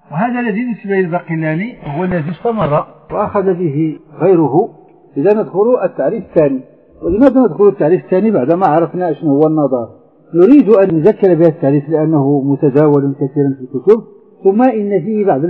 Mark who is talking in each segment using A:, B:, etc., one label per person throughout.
A: وهذا الذي نسب للباقلاني هو الذي استمر وأخذ به غيره. إذا ندخل التعريف الثاني. ولماذا ندخل التعريف الثاني بعدما عرفنا شنو هو النظر؟ نريد أن نذكر بهذا التعريف لأنه متداول كثيرا في الكتب، ثم إن فيه بعض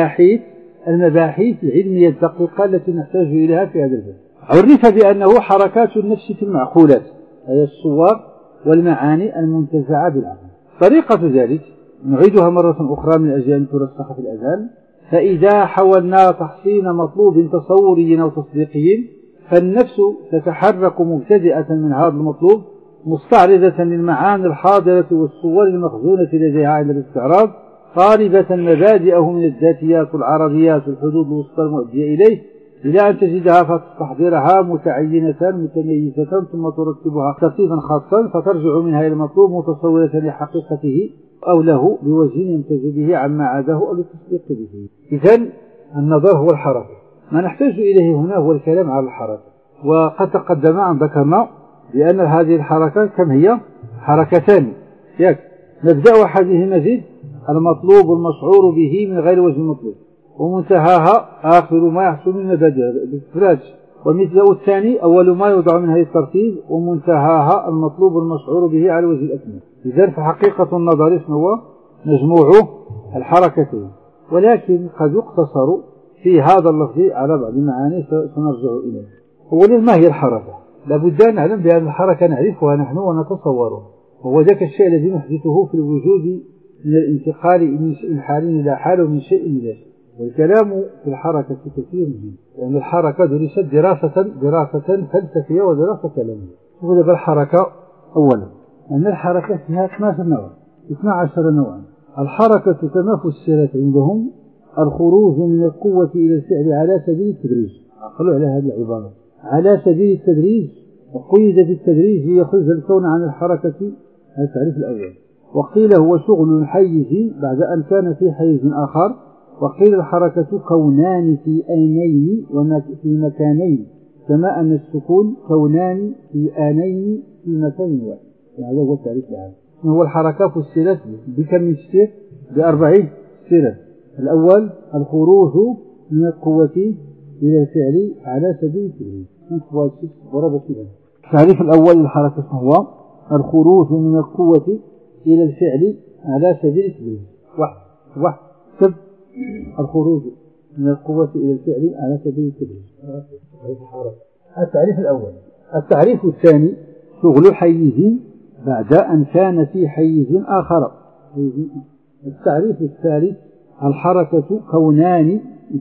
A: المباحث العلمية الدقيقة التي نحتاج إليها في هذا الباب. عرف بأنه حركات النفس في المعقولات، أي الصور والمعاني المنتزعة بالعقل. طريقة ذلك نعيدها مرة أخرى من أجل أن ترسخ في الأذهان. فإذا حاولنا تحصيل مطلوب تصوري أو تصديقي، فالنفس تتحرك مبتدئة من هذا المطلوب مستعرضة للمعاني الحاضرة والصور المخزونة لديها عند الاستعراض، طالبة مبادئه من الذاتيات والعرضيات والحدود الوسطى المؤدية إليه، إلى أن تجدها فتستحضرها متعينة متميزة، ثم ترتبها ترتيبا خاصا فترجع منها إلى المطلوب متصورة لحقيقته أو له بوجه يمتاز به عما عداه أو للتصديق به. إذن النظر هو الحركة. ما نحتاج إليه هنا هو الكلام على الحركة. وقد تقدم أن ذكرنا بأن هذه الحركات كم هي؟ حركتان. نبدأ أحدهما مزيد المطلوب والمشعور به من غير وجه المطلوب، ومنتهاها آخر ما يحصل من مبادئ بالإفراج. ومثله الثاني أول ما يوضع من هذه الترتيب، ومنتهاها المطلوب المشعور به على وجه الأكمل. إذن فحقيقة النظر هو مجموع الحركتين، ولكن قد يقتصر في هذا اللفظ على بعض المعاني سنرجع إليه. أولا، ما هي الحركة؟ لابد أن نعلم بأن الحركة نعرفها نحن ونتصورها، وهو ذاك الشيء الذي نحدثه في الوجود من الانتقال من حال إلى حال ومن شيء إلى شيء. والكلام في الحركة كثير جدا، لأن الحركة درست دراسة فلسفية ودراسة كلامية. وهذا بالحركة أولا أن الحركة فيها 12 نوعا. الحركة كما فسرت عندهم الخروج من القوة إلى الفعل على سبيل التدريج. عقلوا على هذه العبارة على سبيل التدريج، وقيد بالتدريج ليخرج الكون عن الحركة. هذا التعريف الأول. وقيل هو شغل الحيز بعد أن كان في حيز آخر. وقيل الحركة كونان في آنين وفي مكانين، كما أن السكون كونان في آنين في مكان واحد. هذا هو التعريف العام. هو الحركة فسرت بكم من تفسير؟ ب4 تفسيرات. الأول الخروج من القوة إلى الفعل على سبيل التدريج. التعريف الأول للحركة هو الخروج من القوة إلى الفعل على سبيل التدريج. الخروج من القوة إلى الفعل على سبيل التدريج. التعريف الأول. التعريف الثاني شغل حيز بعد أن كان في حيز آخر. التعريف الثالث الحركة كونان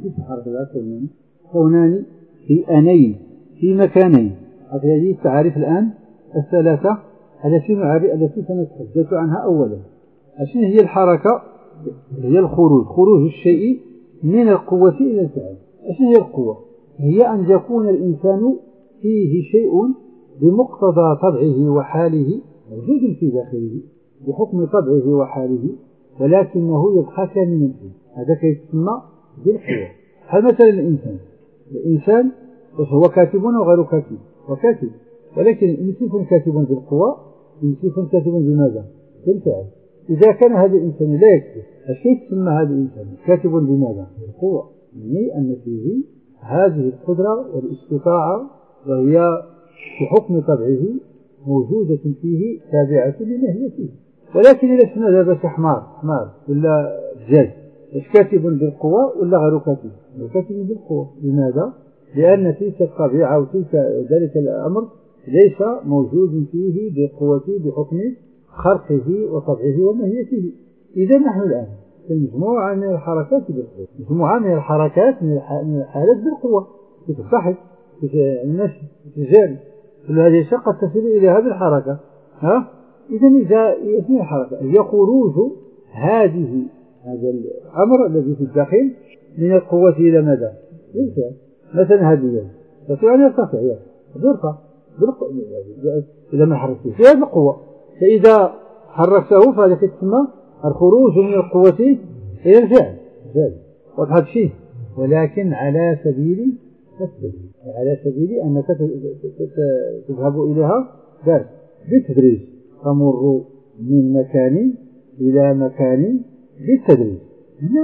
A: في آنين في مكانين. هذه التعاريف الآن الثلاثة التي سنتحدث عنها. أولا، أشن هي الحركة؟ هي خروج الشيء من القوة إلى الفعل. أشن هي القوة؟ هي أن يكون الإنسان فيه شيء بمقتضى طبعه وحاله موجود في داخله بحكم طبعه وحاله، ولكنه يبقى كاملا فيه. هذا يسمى بالقوة. هل مثلا الإنسان هو كاتب وغير كاتب، وكاتب، ولكن يمكن كاتبا بالقوة، يمكن كاتبا بماذا؟ بالفعل. إذا كان هذا الإنسان لا يكتب، الشيء تسمى هذا الإنسان كاتب بماذا؟ بالقوة، يعني أن فيه هذه القدرة والاستطاعة، وهي بحكم طبعه موجودة فيه تابعة لما هي فيه. ولكن إذا كان هذا حمار ولا دجاج، مش كاتب بالقوة ولا غير كاتب؟ كاتب بالقوة. لماذا؟ لأن تلك الطبيعة وتلك ذلك الأمر ليس موجود فيه بقوته بحكم خلقه وطبعه وماهيته. إذا نحن الآن في مجموعة من الحركات بالقوة، مجموعة من الحركات من الحالات بالقوة، في الصحة، في النشء، في الجري، كل هذه الأشياء قد تصل إلى هذه الحركة. إذا اسمها الحركة هي خروج هذا الأمر الذي في الداخل من القوة إلى ماذا؟ للفعل. مثلا هذه اليد تستطيع أن يرتفع يرفع بالقوة إذا ما حركته في هذه القوة، فإذا حركته فهذا تسمى الخروج من القوة إلى الفعل. وهذا شيء، ولكن على سبيل التدريج، على سبيل أنك تذهب إليها بالتدريج، تمر من مكان إلى مكان بالتدريج. هنا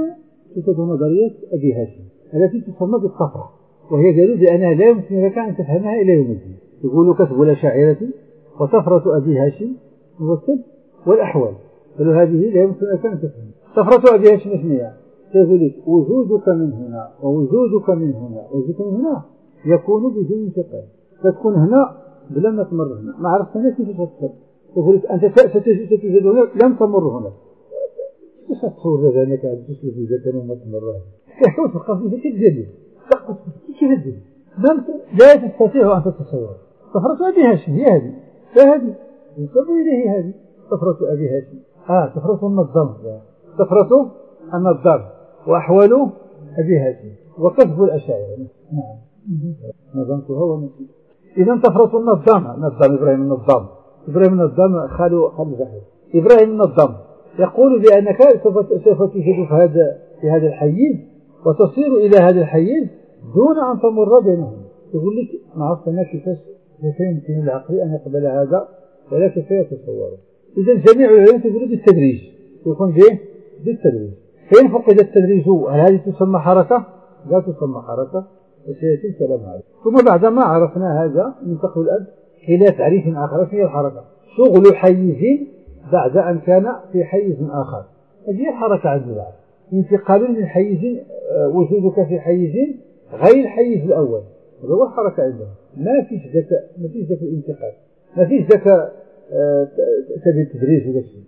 A: توجد نظرية أبي هاشم التي تسمى بالطفرة، وهي دليل بأنها لا يمكن لك أن تفهمها إلى يوم الدين. يقول كتب الأشاعرة وطفرة أبي هاشم هو السب والأحوال، قالوا هذه لا يمكن لك أن تفهم. طفرة أبي هاشم اسمها تقول لك وجودك من هنا ووجودك من هنا ووجودك من هنا يكون بدون انتقال، فتكون هنا بلا ما تمر هنا، ما عرفت أنا كيف تفسر. تقول لك أنت ستوجد هنا لم تمر هنا، كيف تصور هذا أنك تسلك إذا كانوا ما تمر هنا؟ كيف تفكر في كذب كذب لا تستطيع أن تتصور. طفرة أبي هاشم هي هذه، فهذه ينسب إليه هذه طفرة أبي هاشم. طفرة النظام، طفرة النظام وأحوال أبي هاشم وكتب الأشاعرة. نعم نظمتها ونسيت. إذا طفرة النظام، إبراهيم النظام، إبراهيم النظام خالو زحيح. إبراهيم النظام يقول بأنك سوف تجد في هذا الحيز وتصير إلى هذا الحيز دون أن تمر بينهم. يقول لك ما عرفت أنا كيف يمكن العقل أن يقبل هذا ولا كيف يتصوره. إذا جميع العلماء يقولون بالتدريج، يكون بالتدريج. فإن فقد التدريج هل هذه تسمى حركة؟ لا تسمى حركة، وسيأتي الكلام هذا. ثم بعدما عرفنا هذا ننتقل الآن إلى تعريف آخر في الحركة: شغل حيز بعد أن كان في حيز آخر. هذه الحركة عند البعض، انتقال من حيز، وجودك في حيز غير الحيز الأول، هذا هو الحركة عندهم. ما فيش ذاك الانتقال، ما فيش ذاك تبي التدريج ولا شيء.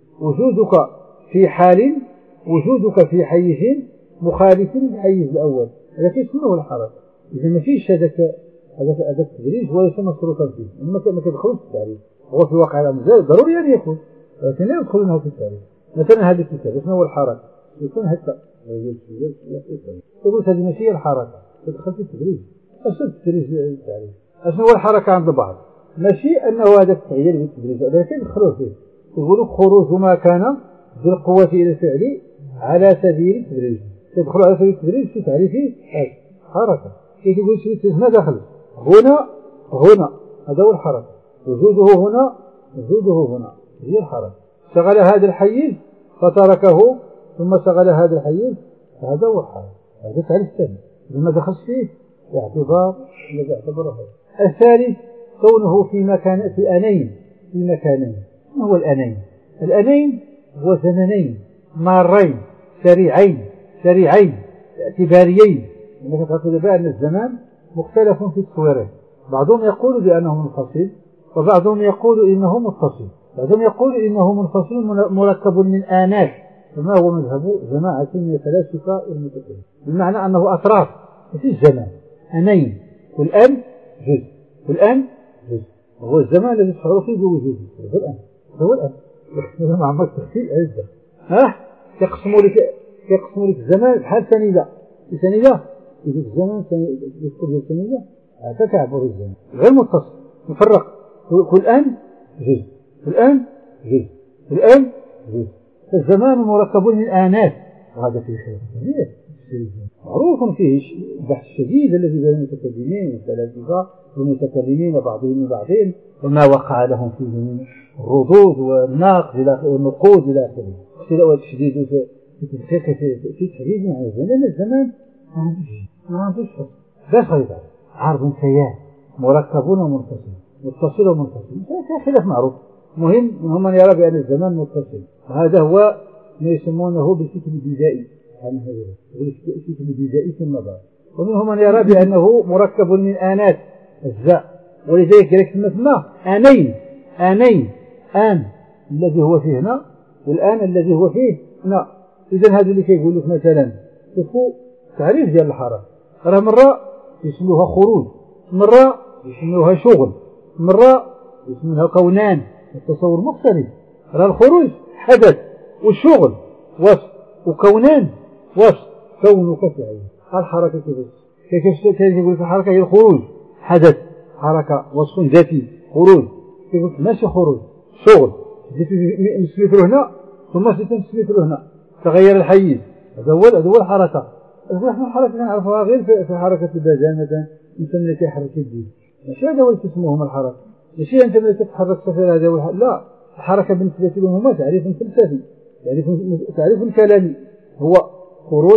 A: وجودك في حيز مخالف للحيز الأول، هذا كيسموه الحركة. إذا ما فيش هذاك التدريج وليس مشروطا فيه، ما كيدخلوش في التعريف. هو في واقع الأمر ضروري أن يكون، لكن لا يدخلونه في التعريف. مثلا هذا الكتاب شنو هو الحركة؟ يكون هكا تقول هذه ماشي الحركة، تدخل في التدريج. أشد التدريج التعريف. شنو هو الحركة عند بعض؟ ماشي أنه هذا التغيير في التدريج، لكن يدخلوه فيه. يقولوا خروج ما كان بالقوة إلى الفعل على سبيل التدريج، تدخل على سبيل التدريج في تعريفه حركة. كيف يقول شيء ما دخل هنا هذا هو الحركة. وجوده هنا هي الحركة. شغل هذا الحيز فتركه ثم شغل هذا الحيز، هذا هو الحركة. هذا تعريف ثاني لما دخل فيه اعتبار الذي اعتبره. الثالث كونه في مكانين. ما هو الأنين؟ الأنين هو زمنين مارين سريعين اعتباريين. انك تعتبر بأن الزمان مختلف في تصويره، بعضهم يقول بأنه منفصل وبعضهم يقول إنه متصل، بعضهم يقول إنه منفصل مركب من آنات، وما هو مذهب جماعة من الفلاسفة المتكلمين، بمعنى أنه أطراف في الزمان، أنين، والآن جزء، وهو الزمان الذي تشعر فيه بوجوده. هو الآن إذا ما عمرك تخفيل عزة يقسموا لك الزمان بحال ثانية إذا الزمان يذكر الثانية تتعبر الزمان غير متصل مفرق. كل آن جزء فالزمان مركب من آنات، وهذا فيه خير كبير معروف فيه البحث الشديد الذي بين المتكلمين والفلاسفة والمتكلمين بعضهم بعضهم، وما وقع لهم فيه من الردود والنقود إلى آخره. اختلاف الشديد في تحديد معنى الزمان، لأن الزمان ما عندوش فصل، بس غير عرض سيال مركب ومنفصل، متصل ومنفصل، هذا خلاف معروف. مهم منهم من يرى بأن الزمان متصل، وهذا هو ما يسمونه بالفكر البدائي، الفكر البدائي في النظر. ومنهم من يرى بأنه مركب من آنات أجزاء، ولذلك كلمة آنين، آن الذي هو فيه هنا والآن الذي هو فيه هنا. إذن هذا اللي كيقول لك مثلا شوفوا تعريف ديال الحركة، راه مرة يسموها خروج، مرة يسموها شغل، مرة يسموها كونان، التصور مختلف. راه الخروج حدث والشغل وصف وكونان وصف، كونك فعل. الحركة كيف يقول في الحركة هي الخروج، حدث حركة وصف ذاتي خروج. يقول ماشي خروج شغل، نسميت له هنا ثم نسميت له هنا تغير الحيز، هذا هو الحركة. الحركة نعرفها غير في حركة البدن مثلا، الإنسان اللي كيحرك يديه، ماشي هذا هو اللي تسموهم الحركة. ماشي أنت اللي تتحرك صفير هذا لا، الحركة بالنسبة لهم هما تعريف فلسفي، تعريف كلامي، هو خروج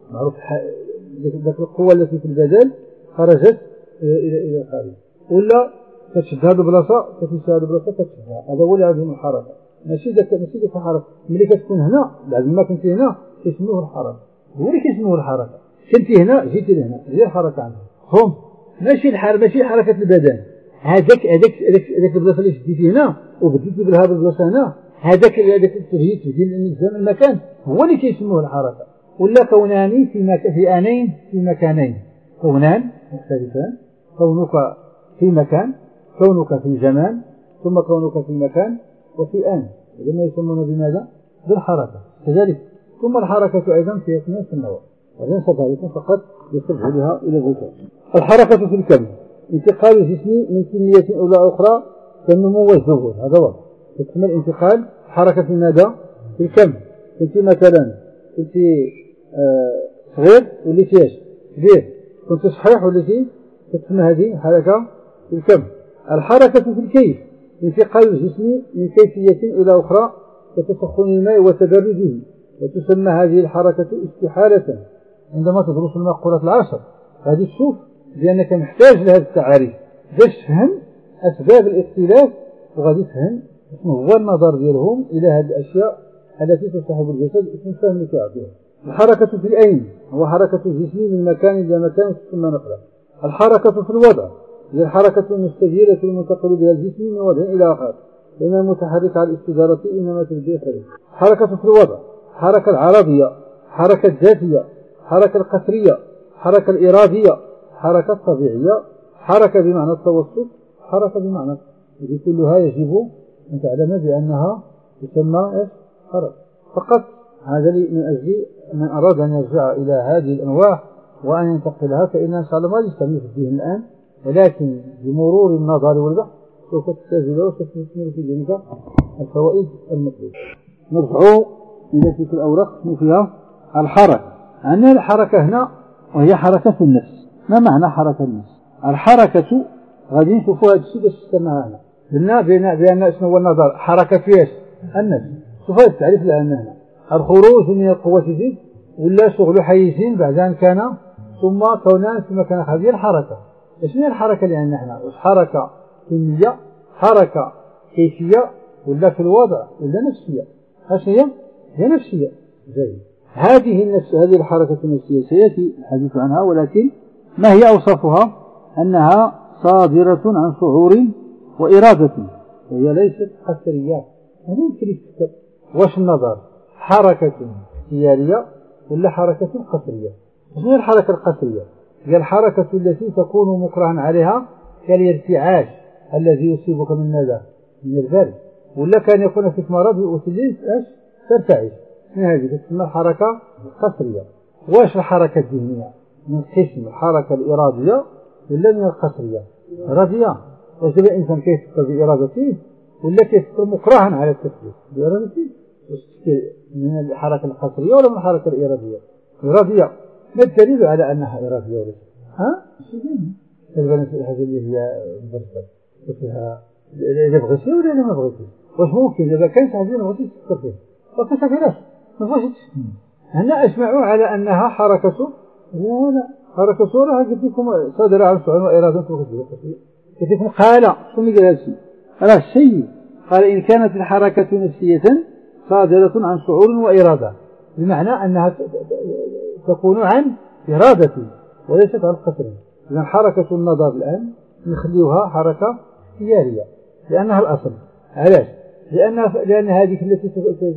A: معروف ذاك القوة التي في البدن خرجت إلى الخارج، ولا كتشد هذه البلاصة كتمشي هذه البلاصة كتشدها، هذا هو اللي عندهم الحركة. ماشي ديك الحركة ملي كتكون هنا بعد ما كنتي هنا كيسموه الحركة، هو اللي كيسموه الحركة. كنتي هنا جيتي لهنا هي الحركة عندهم هم، ماشي حركة البدن. هذاك البلاصة اللي شديتي هنا وبديتي بهذا البلاصة هنا، هذاك التغيير ديال المكان هو اللي كيسموه الحركة. ولا كونان في آنين في مكانين، كونان مختلفان، كونك في مكان، كونك في زمان، ثم كونك في مكان وفي آن، لما يسمونه بماذا؟ بالحركة. كذلك ثم الحركة أيضا في نفس النوع، وليس ذلك فقط يصبح بها إلى الذكر. الحركة في الكم انتقال الجسم من كمية إلى أخرى كالنمو والزهور، هذا واضح. تسمى الانتقال حركة في ماذا؟ في الكم. كنت مثلا كنت صغير وليتي ايش؟ كبير. كنت صحيح وليتي، تسمى هذه حركة في الكم. الحركة في الكيف انتقال الجسم من كيفية إلى أخرى كتسخن الماء وتبرده، وتسمى هذه الحركة استحالة. عندما تدرس المقولات العشر هذه تشوف بأنك محتاج لهذه التعاريف باش تفهم أسباب الاختلاف، وغادي تفهم شنو هو النظر ديالهم إلى هذه الأشياء التي تصاحب الجسد اسم فهم اللي كيعطيها. الحركة في الأين هو حركة الجسم من مكان إلى مكان تسمى نقلة. الحركة في الوضع هي الحركة المستديرة المنتقل بها الجسم من وضع إلى آخر، لأن المتحرك على الاستدارة إنما تبدي خارج. حركة في الوضع حركة العرضية، حركة الذاتية، حركة القسرية، حركة الإرادية، حركة طبيعية، حركة بمعنى التوسط، حركة بمعنى هذه كلها يجب أن تعلم بأنها تسمى حركة فقط. هذا من أجل من أراد أن يرجع إلى هذه الأنواع وأن ينتقلها، فإنها إن شاء الله ما يستعمل في الذهن الآن، ولكن بمرور النظر والبحث سوف تستجد وستستثمر في ذلك الفوائد المطلوبة. نرجع إلى تلك الأوراق فيها الحركة. عندنا الحركة هنا وهي حركة النفس. ما معنى حركة النفس؟ الحركة غادي نشوفوا هذا الشيء باش نستمعنا قلنا بأن شنو هو النظر حركة فيش النفس. شوف هذا التعريف لأن هنا الخروج من القوة زيد ولا شغل حيز بعد أن كان ثم كونان ثم كان هذه الحركة. شنو هي الحركة اللي عندنا هنا؟ حركة كمية، حركة كيفية، ولا في الوضع، ولا نفسية؟ اش هي نفسية. جيد. هذه الحركة النفسية سيأتي الحديث عنها، ولكن ما هي أوصافها؟ أنها صادرة عن شعور وإرادة، وهي ليست قسرية. هذا يمكن يفكر واش النظر حركة سيالية ولا حركة قسرية؟ شنو هي الحركة القسرية؟ هي الحركة التي تكون مكرها عليها كالارتعاش الذي يصيبك من ماذا؟ من البرد، ولا كان يكون فيك مرض وتجلس ترتعش. هذه تسمى الحركة القسرية. واش الحركة الذهنية من قسم الحركة الإرادية ولا من القسرية؟ إرادية. واش الإنسان كيفكر بإرادته ولا كيفكر مكرها على التفكير بإرادته؟ من الحركة القسرية ولا من الحركة الإرادية؟ إرادية. ما الدليل على أنها إرادية ولا الحاجة اللي هي مبسطة وفيها إذا بغيتي ولا ما بغيتي؟ واش ممكن إذا كانت حاجة ما بغيتيش تفكر فيها ما كتعرفش ما بغيتش تفهم. هنا أسمعوا على أنها حركة لا حركة راه قلت لكم صادرة عن شعور وإرادة قلت لكم قال شنو قال هذا الشيء؟ راه الشيء قال إن كانت الحركة نفسية صادرة عن شعور وإرادة، بمعنى أنها تكون عن إرادة وليست عن قسر. إذن حركة النظر الآن نخليها حركة سيالية لأنها الأصل. علاش؟ لأن هذه التي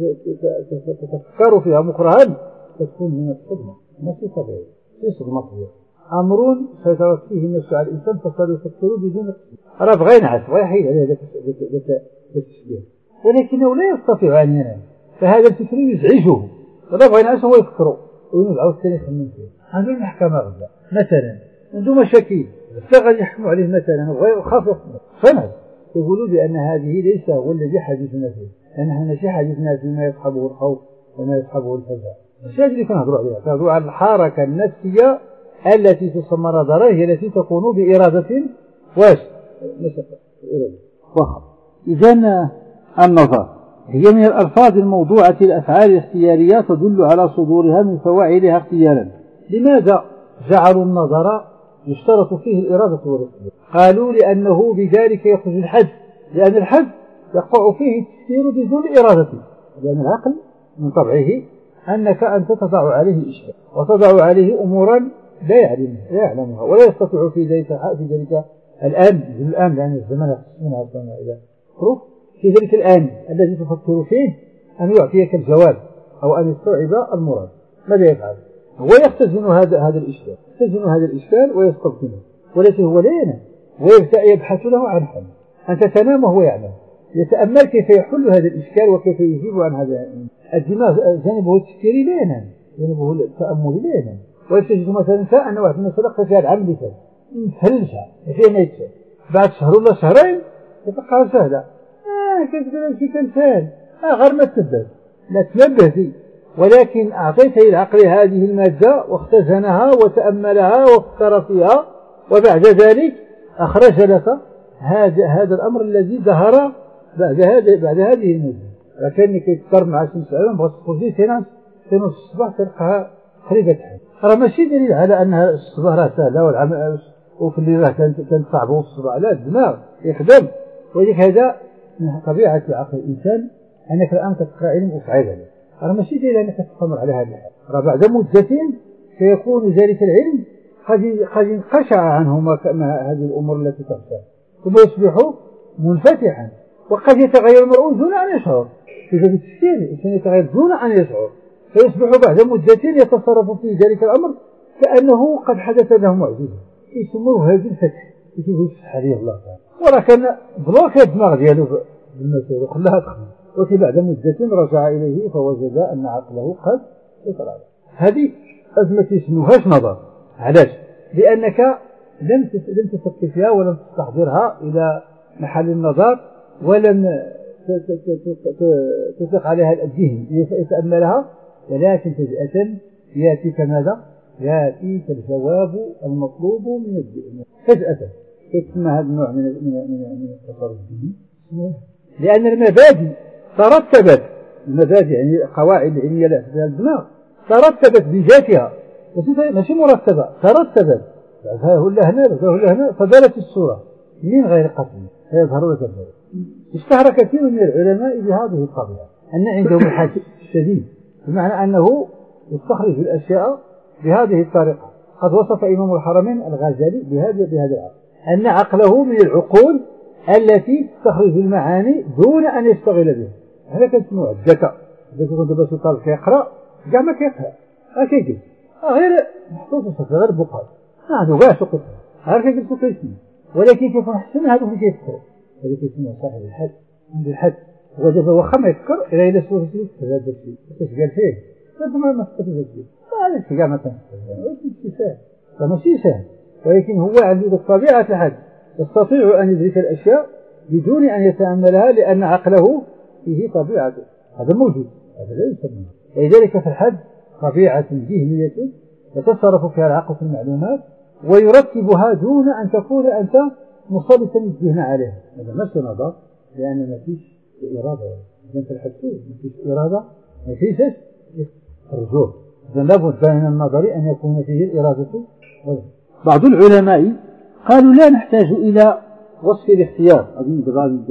A: تفكر فيها مكرها تكون من الصدمة، ماشي طبيعي، في صدمة كبيرة، أمر سيطرت فيه النفس على الإنسان فصار يفكر بدون راه بغى ينعس ويحيد عليه ذاك التشبيه، ولكنه لا يستطيع أن ينام، فهذا الفكر يزعجه، ولا بغى ينعس هو يفكره وينزعه الثاني يخمم فيه. عنده المحكمة غدا مثلا عنده مشاكل غادي يحكموا عليه مثلا وخاف يخمم، يقولوا بأن هذه ليس هو الذي حديثنا فيه، لأن احنا ماشي حديثنا فيما يصحبه الخوف وما يصحبه الفزع. الشيء اللي كنهضروا عليها كنهضروا على الحركة النفسية التي تسمى نظرة، هي التي تكون بإرادة واش إرادة واخا. إذن النظر هي من الألفاظ الموضوعة الأفعال الاختيارية تدل على صدورها من فواعلها اختيارا. لماذا جعلوا النظر يشترط فيه الإرادة والاختيار؟ قالوا لأنه بذلك يخرج الحد، لأن الحد يقع فيه التفسير بدون إرادة، لأن العقل من طبعه أنك أنت تضع عليه إشكال وتضع عليه أمورا لا يعلمها ولا يستطيع في ذلك الآن لأن الزمان يخصمنا إلى حروف، في ذلك الآن الذي تفكر فيه أن يعطيك الجواب أو أن يستوعب المراد. ماذا يفعل؟ هو يختزن هذا الإشكال ويستبطنه، ولكن هو لا ينام ويبدأ يبحث له عن حل. أنت تنام وهو يعلم، يتأمل كيف يحل هذا الإشكال وكيف يجيب عن هذا. الدماغ جانبه التفكيري لا ينام، جانبه التأملي لا ينام. وتجد مثلا أن واحد المسألة فيها العام اللي فات مفهلشة فيها ما يتفهم، بعد شهر ولا شهرين تبقى سهلة. كتقول شي تمثال غير ما تبدل لا تنبه فيه، ولكن أعطيت العقل هذه المادة واختزنها وتأملها وفكر فيها، وبعد ذلك أخرج لك هذا الأمر الذي ظهر بعد هذه المدة. لكن كيتكر مع شمس العلم بغا تخرجي في نص الصباح تلقاها خريبة الحال. راه ماشي دليل على أن الصباح راه سهلة والعمل وفي الليل راه كانت صعبة في الصباح، لا الدماغ يخدم. ولذلك هذا من طبيعة العقل الإنسان أنك الآن تقرأ علم وصعيب عليك، راه ماشي دليل أنك تستمر على هذا الحال، راه بعد مدة سيكون ذلك العلم قد انقشع عنه هذه الأمور التي تخشى، ثم يصبح منفتحا. وقد يتغير المرء دون أن يشعر، في ذلك التفكير الإنسان يتغير دون أن يشعر، فيصبح بعد مدة يتصرف في ذلك الأمر كأنه قد حدث له معجزة، يسموه هذا الفتح، يقول فتح عليه الله تعالى. وراه كان بلوك الدماغ ديالو بالمسائل وخلاها تخدم، ولكن بعد مدة رجع إليه فوجد أن عقله قد يطلع. هذه أزمة يسموهاش نظر. علاش؟ لأنك لم تفكر فيها ولم تستحضرها إلى محل النظر، ولم تطلق عليها الذهن يتأملها، ولكن فجأة يأتيك ماذا؟ يأتيك الجواب المطلوب من الذهن فجأة. يسمى هذا النوع من التصرف لأن المبادئ ترتبت، المبادئ يعني القواعد العلمية للدماغ ترتبت بذاتها، ماشي مرتبة، ترتبت هنا هنا فدارت الصورة من غير قتل فيظهر لك الجواب. اشتهر كثير من العلماء بهذه الطبيعة، أن عندهم الحاجة الشديد، بمعنى أنه يستخرج الأشياء بهذه الطريقة. قد وصف إمام الحرمين الغزالي بهذا العقل، أن عقله من العقول التي تستخرج المعاني دون أن يشتغل بها. هذا كنسموه الذكاء. إذا كنت باش طالب كيقرأ كاع ما كيقرأ كيجلس غير محطوط غير بقال هذا كاع سقط غير كيجلسوا كيسمع، ولكن كيف نحسن هذا اللي كيفكروا، هذا كيسموه صاحب الحد. عند الحد هو دابا واخا ما يفكر إلا سوى هذا الشيء اش قال فيه ما استفدش فيه هذا الشيء كاع ما تنفذ سهل فماشي سهل، ولكن هو عنده طبيعة الحد، يستطيع أن يدرك الأشياء بدون أن يتأملها لأن عقله فيه طبيعته. هذا موجود، هذا لا يسمى. ولذلك في الحد طبيعة ذهنية يتصرف فيها العقل في المعلومات ويرتبها دون أن تكون أنت مسلطا الذهن عليها. هذا ماشي نظر، لأن ما فيش إرادة. إذا في الحد ما فيش إرادة، ما فيش رجوع. إذا لابد من النظر أن يكون فيه الإرادة. بعض العلماء قالوا لا نحتاج إلى وصف الاختيار. أظن دغال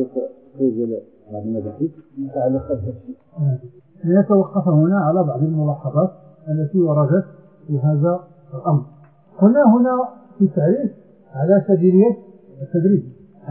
A: نتوقف هنا على بعض الملاحظات التي وردت في هذا الأمر. هنا في التعريف على سبيل التدريج،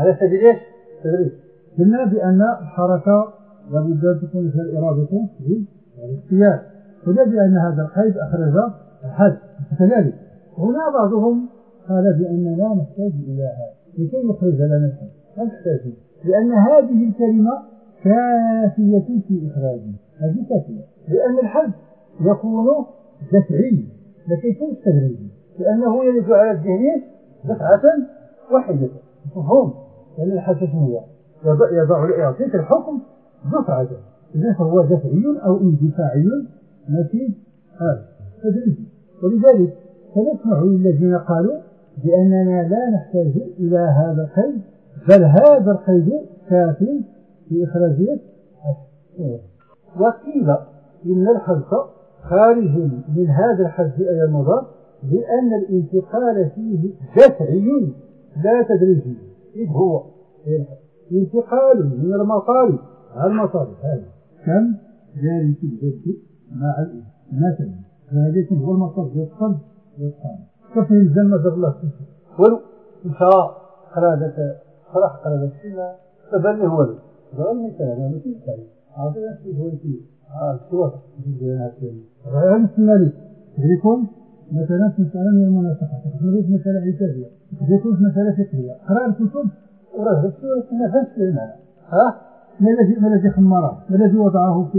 A: قلنا بأن الحركة لابد أن تكون فيها الإرادة بالاختيار، قلنا بأن هذا القيد أخرج الحد. كذلك هنا بعضهم قال بأننا لا نحتاج إلى هذا لكي نخرج لنا الحد، لا نحتاج، لأن هذه الكلمة كافية في إخراجه، هذه كافية، لأن الحد يكون دفعي لكي يكون تدريجي، لأنه يرد على الذهن دفعة واحدة. مفهوم؟ لأن الحد هو يعطيك الحكم دفعة، إذن فهو دفعي أو اندفاعي ماشي تدريجي. ولذلك فنسمع للذين قالوا بأننا لا نحتاج إلى هذا القيد، بل هذا القيد كافي في إخراجية. وقيل إن الحذف خارج من هذا الحذف أي النظر، لأن الانتقال فيه دفعي لا تدريجي، إذ هو انتقال من المطار على المطار. هذا كم جاري في الجد مع الإنسان مثلا، هذا هو المطار يدخل كيف يلزم مدر الله ولو إنشاء قرادة فرح قرادة السنة تبني هو هذا المثال هذا مثال هذا هو الصور هذا المثال يكون مثلا في مسألة من المناسخة، تقدر مسألة عتابية، يكون مسألة فقهية، قراءة الكتب وراه السورة نفس المعنى. ما الذي خمره؟ ما الذي وضعه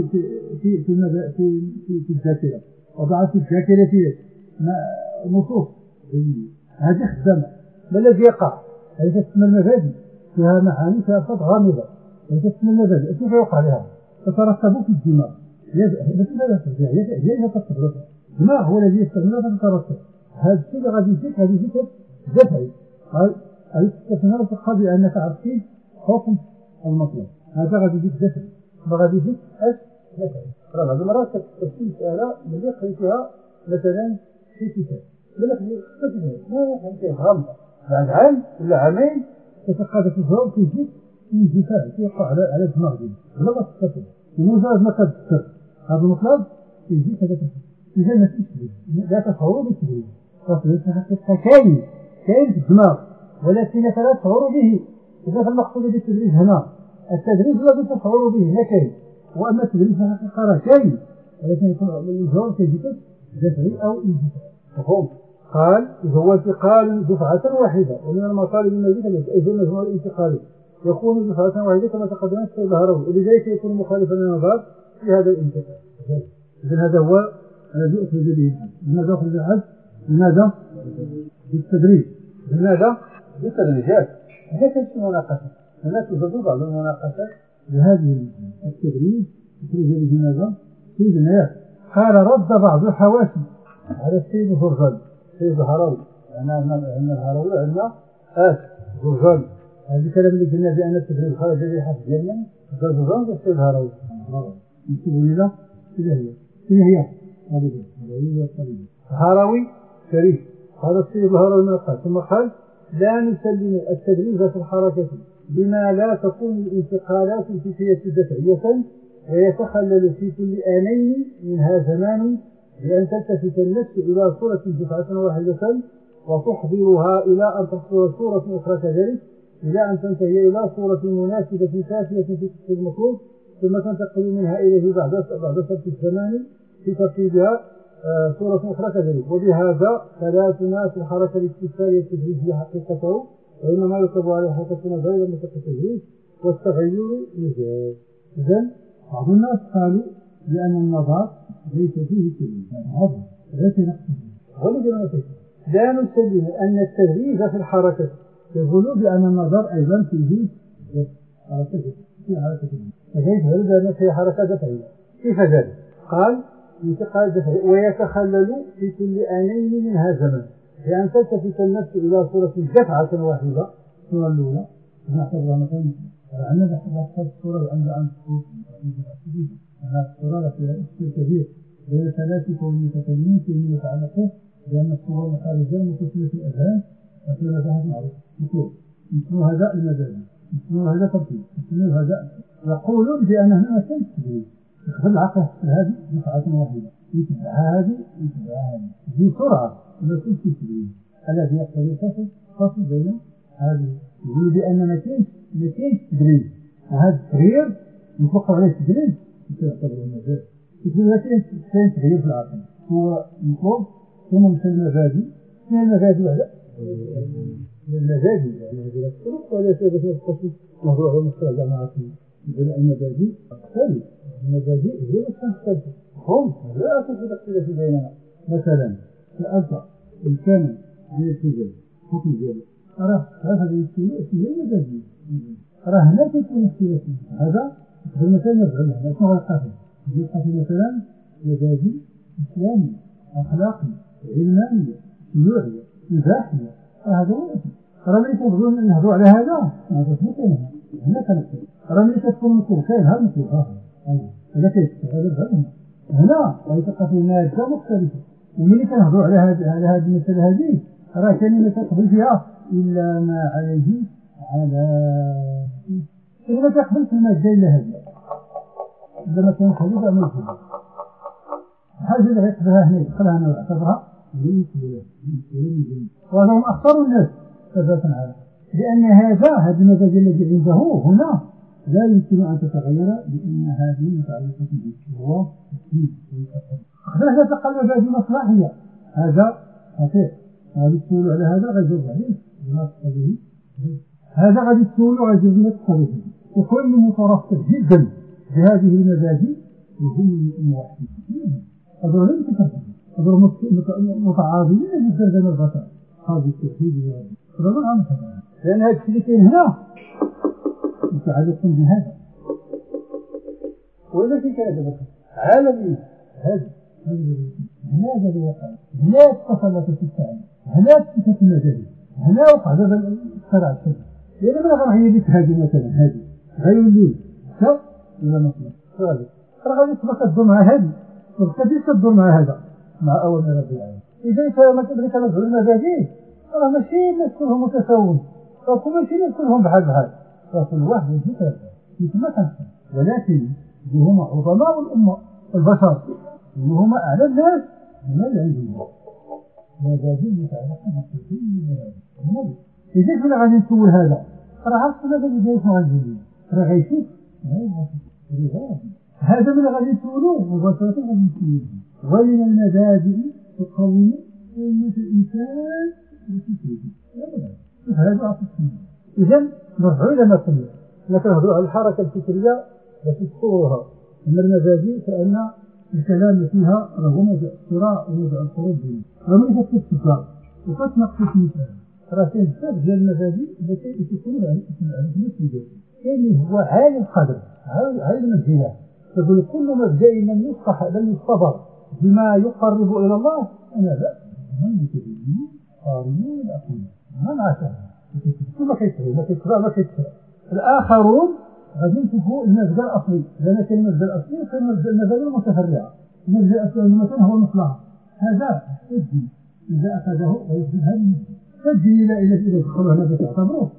A: في الذاكرة؟ وضعه في الذاكرة في نصوص هذه خدمة. ما الذي يقع؟ هذه تسمى المبادئ، فيها معاني فيها ألفاظ غامضة، هذه تسمى المبادئ. كيف يوقع لها؟ تترتب في الدماغ، هي تترتب الدماغ هو الذي يستعملها فتترتب. هذا الشيء غادي يجيك دفعي، هذه تستثمر تقع بأنك عرفتي حكم المطلوب، هذا غادي يجيك دفعي، ما غادي يجيك دفعي. هذه المرات تكون مسألة اللي قريتها مثلا في كتاب لك ما فهمتيه غلط، بعد عام ولا عامين تتقاعد تفهم تيجيك دفاع يوقع على الدماغ ديالك، لا تستفيد بمجرد ما تذكر هذا المطلب يجيك هذا. إذا ما تشبه لا تشعر بالتدريج، فالحقيقة كاين في الدماغ ولكنك لا تشعر به. إذا المقصود بالتدريج هنا التدريج الذي تشعر به لا كاين، وأما التدريج في الحقيقة راه كاين ولكن يكون الجواب كيجيك دفعي أو انتفاعي. مفهوم؟ قال هو انتقال دفعة واحدة، ومن المطالب المزيدة أيضا مجموع الانتقال يكون دفعة واحدة كما تقدم في الهروي، ولذلك يكون مخالفا للنظر في هذا الانتقال. إذن هذا هو الذي أخرج به الحج. لماذا أخرج الحج؟ لماذا؟ بالتدريج. لماذا؟ بالتدريجات. هي كانت مناقشة، الناس توجد بعض المناقشات بهذه التدريج أخرج به ماذا؟ سيدنا قال رد بعض الحواشي على السيد الزرجاني. السيد الهروي عندنا الهروي عندنا الزرجاني. هذا الكلام اللي قلنا بأن التدريج خرج به الحج ديالنا الزرجاني والسيد الهروي. نكتبوا لنا هي الهروي شريف. هذا السيد الهروي من القاس ثم قال لا نسلم التدريج في الحركة بما لا تكون الانتقالات الفكرية دفعية ويتخلل في كل آنين منها زمان بأن تلتفت النفس إلى صورة دفعة واحدة وتحضرها إلى أن تحضر صورة أخرى كذلك إلى أن تنتهي إلى صورة مناسبة كافية في تحقيق المطلوب ثم تنتقل منها إليه بعد سبت الزمان في ترتيبها صورة أخرى كذلك. وبهذا فلا تناسب الحركة الاستثارية التدريجية حقيقته، وإنما يطلب على حركتنا غير متقى التدريج والتغير مجال. إذن بعض الناس قالوا بأن النظر ليس فيه تدريج، هذا ليس نقصه. لا نسلم أن التدريج في الحركة يقولوا بأن النظر أيضا فيه حركة فكيف هل فيه حركة دفعية؟ كيف ذلك؟ قال انتقال دفعي ويتخلل في كل آنين منها زمن بأن تلتفت النفس إلى صورة دفعة واحدة. الصورة الأولى نعتبرها مثلا عندنا الصورة عند الصورة فيها إشكال كبير بين ثلاثة والمتكلمين فيما يتعلق بأن الصور الخارجية متصلة في الأذهان وفي مساحة معروفة مثل هذا المجال، مثل هذا ترتيب، مثل هذا يقولون بأن هنا ما كانش تدريج. يخبر العقل هذه دفعة واحدة يتبعها هذه دي سرعة ما كانش تدريج. الذي يقتضي فصل بين هذه يقول بأن ما كانش تدريج، وهذا التغيير يفكر عليه التدريج يعتبر المجال. يقول كاين تغيير في العقل هو مطلوب ثم مثل المبادئ من المبادئ وحدة المبادئ يعني هذه الطرق ولا شيء بس نقصد نهضر على مستوى الجماعة بين المبادئ الثانية. المبادئ هي مختلفة هم لا أصل الاختلاف بيننا. مثلا سألت الكامل بالاتجاه حكم ديالي أرى هذا الاختلاف هي المبادئ راه هناك يكون اختلاف هذا مثلا نرجع لهذا شنو القاتل يقاتل مثلا مبادئ إسلامي أخلاقي علماني شيوعي إباحية هذا هو راه ملي كنبغيو نهضروا على هذا ماشي كاين هنا كنقول راه ملي كتكون مطلوب كاين هذا المطلوب هذا كيتغير هنا غيتبقى فيه مادة مختلفة. وملي كنهضروا على هذه المسألة هذه راه كاين ما كتقبل فيها إلا ما عليه على ما كتقبل في المادة إلا هذه إذا ما كانش هذه كاع موجودة. الحاجة اللي غيقبلها هنا يدخلها هنا ويعتبرها وهذا هم أخطر الناس ثباتا على لأن هذا المزاج الذي عنده هنا لا يمكن أن تتغير لأن هذه متعلقة به هو هذا تقلب هذه مصلحية هذا خطير. غادي تسولوا على هذا غيجاوب عليه هذا غادي تسولوا غيجاوب لك الطريقة. وكل مترفق جدا بهذه المبادئ وهم الموحدين هذول لم يتفرقوا هذول متعاضدين جدا بين البشر هذا التوحيد هذا عام لأن هذا الشيء اللي كاين هنا متعلق بهذا ولا في كذا عالمي هذا هنا الذي يقع هنا اتصلت في التعليم هنا اتصلت المجال هنا وقع هذا الصراع الشديد لأن ما غير هي هذه مثلا هذه غير الليل ها ولا مثلا راه غادي تبقى تدور مع هذه وتبقى تدور مع هذا مع أول من ربي العالمين. إذا فما كذلك نزعل المبادئ راه ماشي الناس كلهم متساوون ماشي الناس كلهم بحال فكل واحد يجي مثل ما كان ولكن هما عظماء الأمة البشر وهما أعلى الناس هما اللي عندهم مبادئ متعلقة بالتوحيد. إذا كنا غادي نسول هذا راه عرفت ماذا اللي جاي مع الجديد راه غيشوف هذا من غادي نسولوه مباشرة غادي نسولوه ومن المبادئ تقوم أمة الإنسان هذا عطف. إذن نرجع إلى ما قلنا نكرهوا على الحركة الفكرية التي تذكرها أما المبادئ فإن الكلام فيها رغم موضع الصراع وموضع الخروج منه ومن كتبت وكتنقص مثال راه كاين بزاف ديال المبادئ التي تكون على المسلمين كاين اللي هو عالي القدر عالي المنزلة تقول كل مبدأ لم يصطبر بما يقرب إلى الله أنا لا هم المتدينين قارنون الأقوياء ما معاشرها ما كيتبع الآخرون غادي نشوفوا المبدأ الأصلي لأن كاين المبدأ الأصلي وكاين المبادئ المتفرعة. المبدأ الأصلي مثلا هو المصلحة هذا الدين إذا أخذه ويخدم هذا المبدأ فالدين إلى تدخلوا هنا تعتبروه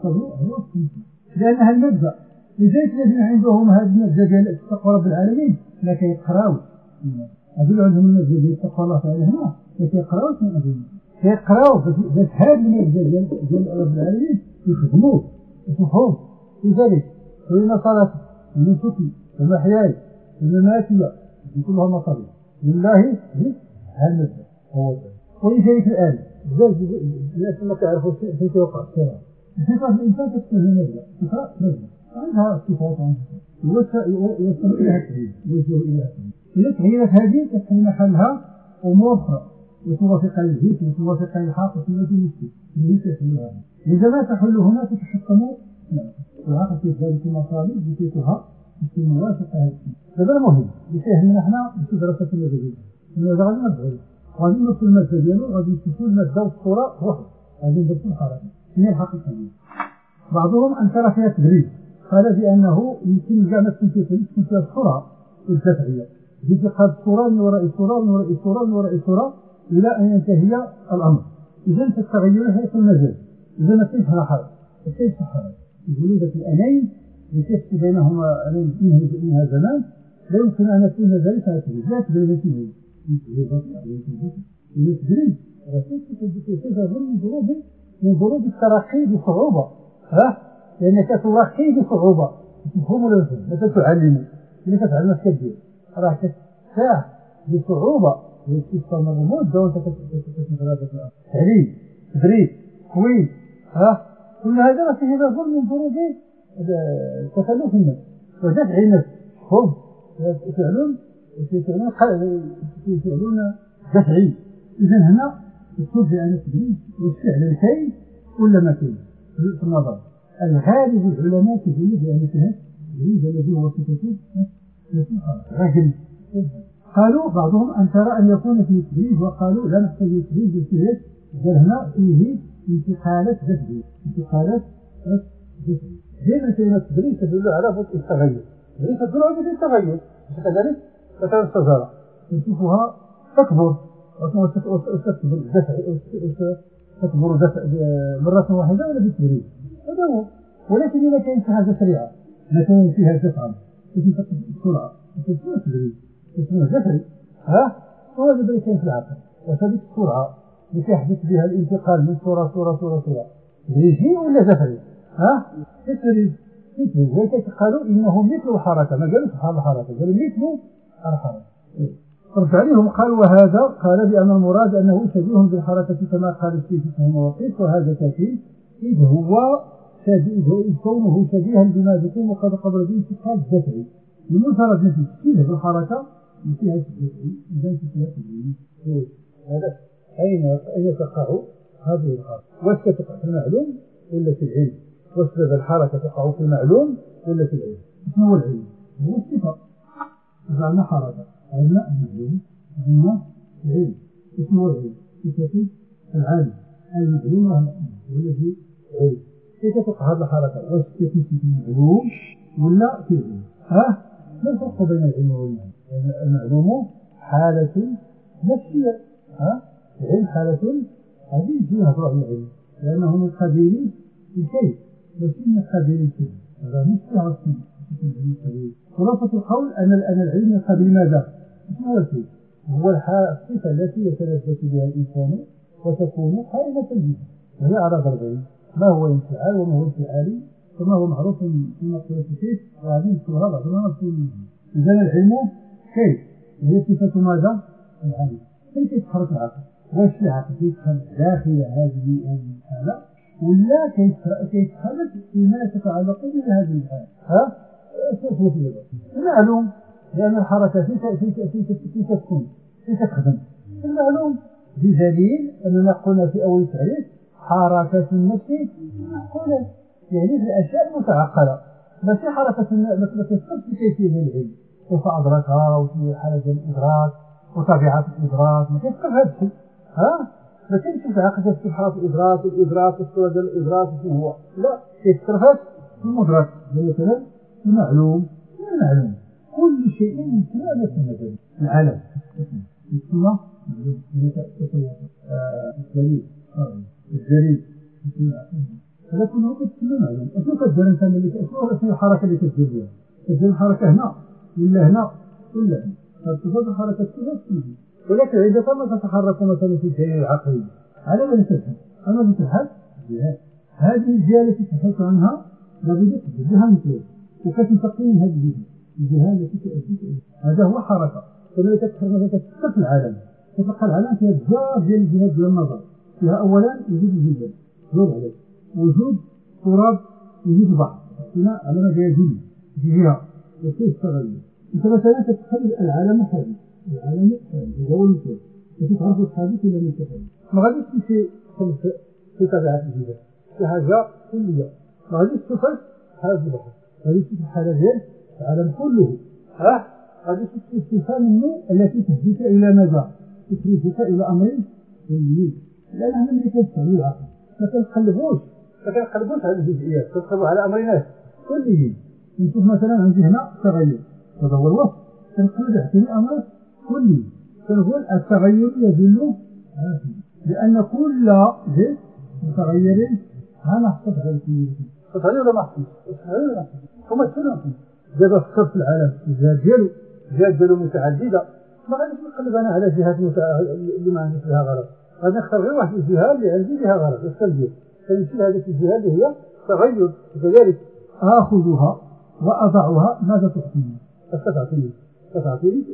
A: لأن هالمبدأ لذلك الذين عندهم هذا المبدأ ديال تقوى رب العالمين لا كيقراو أقول عندهم المبدأ ديال تقوى الله تعالى هنا لا كيقراوش من أجل كيقراو باش هذا المبدأ ديال رب العالمين يخدموه يشوفوه. لذلك وإن صلاتي ونسكي ومحياي ومماتي كلها مصالح لله هالمبدأ هو ولذلك الآن الناس ما تعرفوا في توقع الصراع صفات الإنسان تكون المبدأ صفات مبدأ عندها صفات يوصل إليها التغيير ويوجه إليها التغيير. إذا تغيرت هذه تكون محلها أمور أخرى وتوافق الجيش وتوافق الحق وتوافق المسلم ليس يحلها إذا ما تحل هنا تتحكم وعقد في ذلك المصالح بسيطها في موافقة هذه. هذا المهم يفهمنا احنا في دراسة المبادئ لماذا غادي نبغي غادي نوصل المادة ديالو غادي نشوفوا المادة والصورة واحد غادي ندرسوا الحركة هي الحقيقة ديالو. بعضهم أنكر فيها التدريب قال بأنه يمكن كاع ما تكون فيها الصورة والدفعية باتخاذ صورة من وراء صورة من وراء صورة من وراء صورة إلى أن ينتهي الأمر. إذا التغير هي في المجال إذا ما كاينش حركة ما كاينش حركة يقولوا ذات الأنين يكفي بينهما إنها زمان لا يمكن أن يكون ذلك لا تدريب فيه التدريب من ضروب الترقي بصعوبة لأنك ترقي بصعوبة تفهم ولا تفهم لا تعلموا اللي كتعلم كدير راه كتساع بصعوبة ويستمر مدة وانت كتمثل هذا الأمر تدريب كويس كل هذا راه فيه ضرب من ضروب تخلف النفس ودفع النفس هم يفعلون دفعي. إذا هنا ترجع على التدريب والفعل الكي ولا ما كاين في النظر الغالب العلماء يقولون بأن فيها التدريب الذي هو صفته رجل. قالوا بعضهم أنكر أن يكون فيه تدريب وقالوا لا نحتاج التدريب بالفعل بل هنا فيه انتقالات دفعي دائما كلمة التدريب تدل على بطء التغير ليس تدل على التغير. كذلك مثلا الشجرة نشوفها تكبر تكبر مرة واحدة ولا بالتدريج، هذا هو. ولكن إذا كانت حاجة سريعة مثلا فيها دفعة بسرعة تدريج اسمه دفعي، هو الذي كان في العقل. وهذه السرعة التي يحدث بها الانتقال من صورة تدريجي ولا دفعي؟ تدريج. ولذلك قالوا إنه مثل الحركة، ما قالوا سبحان الحركة، قالوا مثل الحركة. رد عليهم قالوا وهذا قال بأن المراد أنه شبيه بالحركة كما قال الشيخ في المواقيت، وهذا كثير إذ هو كونه شبيها بما ذكر وقد قبل به استقال الدفعي لمجرد مثل الشبه بالحركة فيها الدفعي إذا فيها تدريج. هذا أين تقع هذه الحركة؟ واش تقع في المعلوم ولا في العلم؟ وسبب الحركة تقع في المعلوم ولا في العلم؟ ما هو العلم؟ هو الصفة. جعلنا حركة، علمنا المعلوم، علمنا العلم. اسمه العلم، صفة العالم، المعلوم والذي علم. كيف تقع هذه الحركة؟ واش تكون في المعلوم ولا في العلم؟ ما الفرق بين العلم والعلم؟ المعلوم حالة نفسية، العلم حالة هذه فيها نهضر عن العلم لأنه من قبيل الكيف ماشي من قبيل الكيف. هذا مش فيها خلاصة القول أن العلم من قبيل ماذا؟ ما هو الكيف؟ هو الصفة التي يتلبس بها الإنسان وتكون قائمة به، وهي على ضربين: ما هو انفعال وما هو انفعالي، كما هو معروف في مقولة الكيف، وهذه الصورة بعضنا نفسه. إذا العلم كيف هي صفة ماذا؟ العلم. كيف يتحرك العقل؟ واش العقل يتحرك داخل هذه الحالة ولا كيتحرك فيما يتعلق بهذه الحالة؟ المعلوم لأن الحركة في تكون في تخدم المعلوم، بدليل أننا قلنا في أول تعريف حركة النفس معقولة، يعني في الأشياء المتعقلة، ماشي حركة النفس في كيفية العلم كيف أدركها وفي حالة الإدراك وطبيعة الإدراك ما كيفكر هذا الشيء. ما كاينش تعقد في حركة الإدراك والصورة ديال الإدراك شنو هو، لا كيفكر في المدرك مثلا المعلوم. كل شيء يمكن أن يكون ذلك. العالم يسمى الدليل هذا كله يسمى معلوم. أشنو كدير أنت ملي أشنو الحركة اللي كدير بها؟ كدير الحركة هنا ولا هنا ولا هنا، فتفضل الحركة كلها. ولكن عندما تتحرك مثلا في الجهة العقلية على ماذا تبحث؟ أما تبحث هذه الجهة التي تبحث عنها لابد تبحثها مثلها وكتنتقل من هذه الجهة التي تؤدي. هذا هو حركة. كما تتحرك في العالم، تتلقى العالم فيها بزاف ديال الجهات ديال النظر. فيها أولا وجود الجبل، وجود تراب، وجود البحر. هنا على ما يدل جهة وكيف تغير. أنت مثلا تتخيل العالم حادث، هو المثال، وتتعرف الحادث ولا المثال. ما غاديش في طبيعة الجبال، في حاجة كلية. ما غاديش تشوفها حالة البحر، غادي تشوف الحالة ديال العالم كله. غادي تشوف الصفة منه التي تهديك إلى ماذا؟ تخرجك إلى أمر كلي. لأن احنا ملي كنستعملوا العقل ما كنقلبوش على الجزئيات، كنقلبوا على أمرين كليين. نشوف مثلا عندي هنا تغير، هذا هو الوصف، كنقلب على أمر كلي. كنقول التغير يدل لأن كل جزء متغير هنحصل على الكلية. تغير ولا ما حصلش؟ هما الثلاثة. دابا فكر في العالم الجهات ديالو متعددة، ما غاديش نقلب أنا على جهات اللي ما عنديش لها غرض، غادي نختار غير واحد الجهة اللي عندي لها غرض السلبية، كنمشي لهذيك الجهة اللي هي تغير. كذلك آخذها وأضعها ماذا تعطيني؟ تعطيني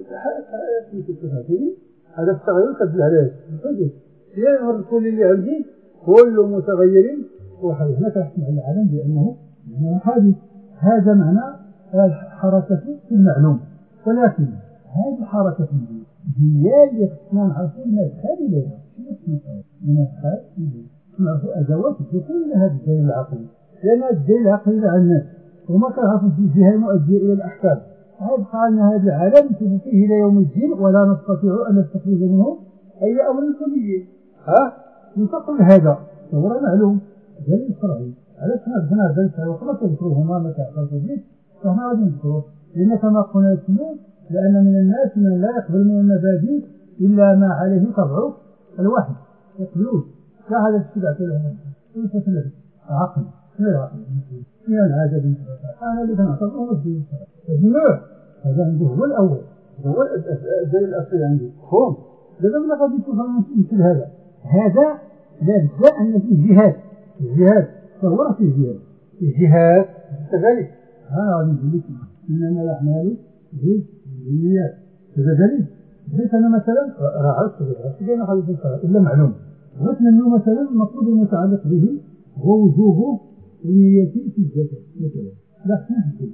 A: هذا التغير كدل عليه هي الكل اللي عندي كل متغير وحدث. هنا كنحكم على العالم بأنه حادث. هذا معنى الحركة في المعلوم. ولكن هذه الحركة هي اللي خصنا نعرفوا المدخل إليها. المدخل نعرفوا أدوات كل هذا الدليل العقلي، لأن الدليل العقلي على الناس وما كنعرفوا في الجهة المؤدية إلى الأحكام. يبقى أن هذا العالم فيه إلى يوم الدين ولا نستطيع أن نستخرج منه أي أمر كلي. ننتقل هذا هو معلوم دليل شرعي. علاش نبغى دليل شرعي وما تذكرهما ما تعرفوا به؟ فما غادي نذكروه، لأن كما قلنا السلوك لأن من الناس من لا يقبل من المبادئ إلا ما عليه طبع الوحي يقبلوه. فهذا السبعة لهم الفتنة عقل غير عقل من العادة. أنا اللي كنعتبره هو الدين الجموع، هذا عنده هو الأول، هو الدليل الأصلي عنده هم. لذا من غادي تفهم مثل هذا لا بد أن فيه جهاد. الجهاد فهو فيه جهاد، الجهاد كذلك. ها غادي نقول لك إنما الأعمال بالنيات، هذا دليل. ليس أنا مثلا راعيت بين حديث الصلاة إلا معلوم، وأتمنى مثلا المطلوب المتعلق به هو وجوب نيتي في الزكاة مثلا. لا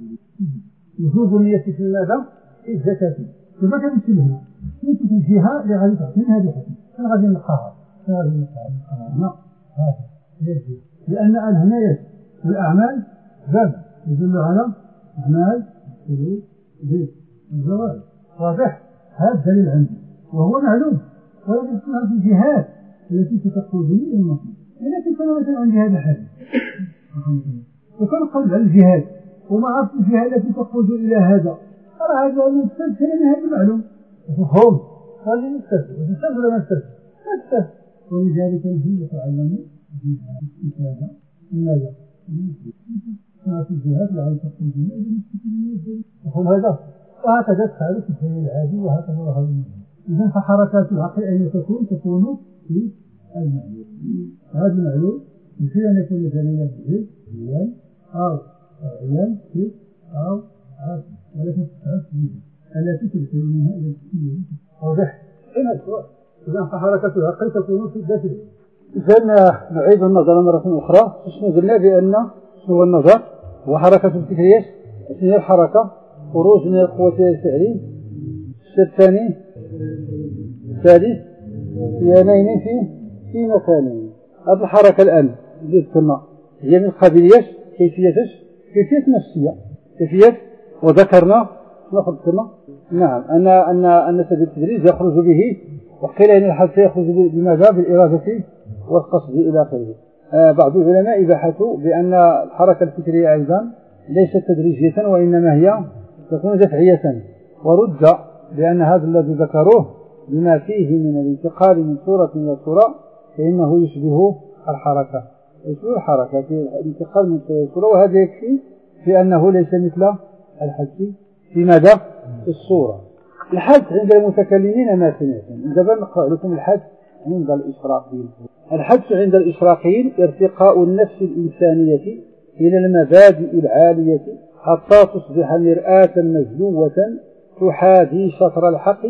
A: وجوب نيتي في ماذا؟ في الزكاة. كما كان يمشي هنا كنت في الجهة اللي غادي تعطيني هذه الحكم، أنا غادي نلقاها لا هذا لأن العناية والأعمال باب يدل على أعمال قلوب بيت الزواج. واضح؟ هذا الدليل عندي وهو معلوم، ولكن في الجهات التي تتقودني إلى المطلوب. لكن كان مثلا عندي هذا الحديث وكان قلب على الجهاد وما عرفت الجهاد التي تقود إلى هذا، أرى هذا المستفسر من هذا المعلوم هم قال لي مستفسر ولا ما مستفسر. ولذلك نحن نتعلم الكتابة لماذا؟ ما في الجهاد لا تقود إلى المستفسر هم هذا. وهكذا تفعل في الشيء العادي وهكذا وهذا. إذن فحركات العقل أين تكون في المعلوم. هذا المعلوم يمكن أن يكون دليلا بالعلم أو علم أو عقل، ولكن التي تدخل منها إلى التكليف. واضح؟ إذن فحركات العقل تكون في ذات العلم. إذن نعيد النظر مرة أخرى. شنو قلنا بأن هو النظر وحركة الفكرية هي الحركة خروج من القوة إلى الفعل. الثاني الثالث كيانين في مكانين. هذه الحركة الآن اللي ذكرنا هي من قابلية كيفية نفسية كيفية. وذكرنا ذكرنا نعم أن سبيل التدريج يخرج به، وقيل إن الحدث يخرج بماذا؟ بالإرادة والقصد إلى آخره. بعض العلماء بحثوا بأن الحركة الفكرية أيضا ليست تدريجية وإنما هي تكون دفعية، ورد بأن هذا الذي ذكروه بما فيه من الانتقال من صورة إلى صورة فإنه يشبه الحركة في الانتقال من صورة إلى صورة. وهذا يكفي في أنه ليس مثل الحدث في ماذا؟ في الصورة. الحدث عند المتكلمين ما سمعتم. دابا نقرأ لكم الحدث عند الإشراقيين. الحدث عند الإشراقيين ارتقاء النفس الإنسانية إلى المبادئ العالية حتى تصبح مرآة مجلوة تحاذي شطر الحق.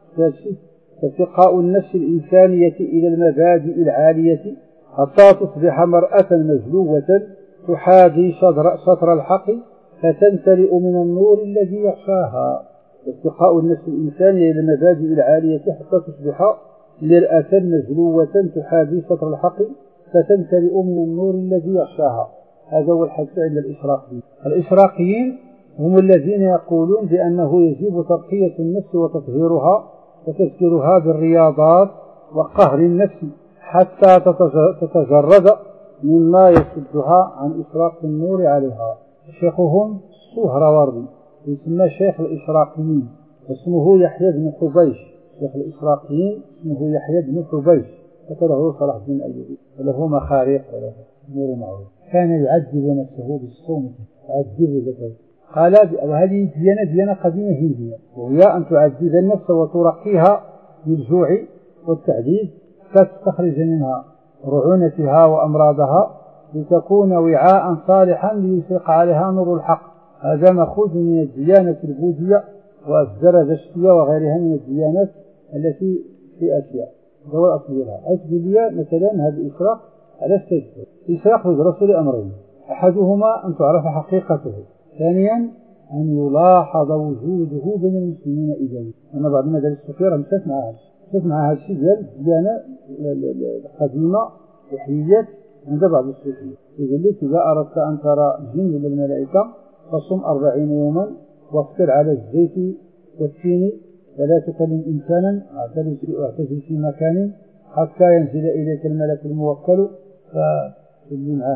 A: ارتقاء النفس الإنسانية إلى المبادئ العالية حتى تصبح مرآة مجلوة تحاذي شطر الحق فتمتلئ من النور الذي يخشاها. ارتقاء النفس الإنسانية إلى المبادئ العالية حتى تصبح مرآة مجلوة تحاذي شطر الحق فتمتلئ من النور الذي يخشاها. هذا هو الحدث عند الإشراقيين. الإشراقيين هم الذين يقولون بأنه يجب ترقية النفس وتطهيرها وتذكيرها بالرياضات وقهر النفس حتى تتجرد مما يصدها عن إشراق النور عليها. شيخهم السهروردي يسمى شيخ الإشراقيين، اسمه يحيى بن حبيش. شيخ الإشراقيين اسمه يحيى بن حبيش، هكذا هو صلاح الدين الأيوبي، وله مخاريق وله أمور معروفة. كان يعذب نفسه بالصوم، يعذب ذاته. قال وهذه ديانة قديمة هندية، وهي أن تعذب النفس وترقيها بالجوع والتعذيب فتستخرج منها رعونتها وأمراضها لتكون وعاء صالحا ليشرق عليها نور الحق. هذا مأخوذ من الديانة البوذية والزرادشتية وغيرها من الديانات التي في آسيا. هو الأصل لها. أتبلية مثلا هذا الإشراق على السجن. الإشراق يدرس لأمرين: أحدهما أن تعرف حقيقته، ثانيا أن يلاحظ وجوده بين المسلمين إذن. أنا بعد ما درست كثيرا مشيت مع هذا الشيء ديال الديانة القديمة وحيات عند بعض الصوفية. يقول لك إذا أردت أن ترى جن من الملائكة فصم 40 يوما وافطر على الزيت والتين ولا تكلم إنسانا واعتزل في مكان حتى ينزل إليك الملك الموكل فتسلم معها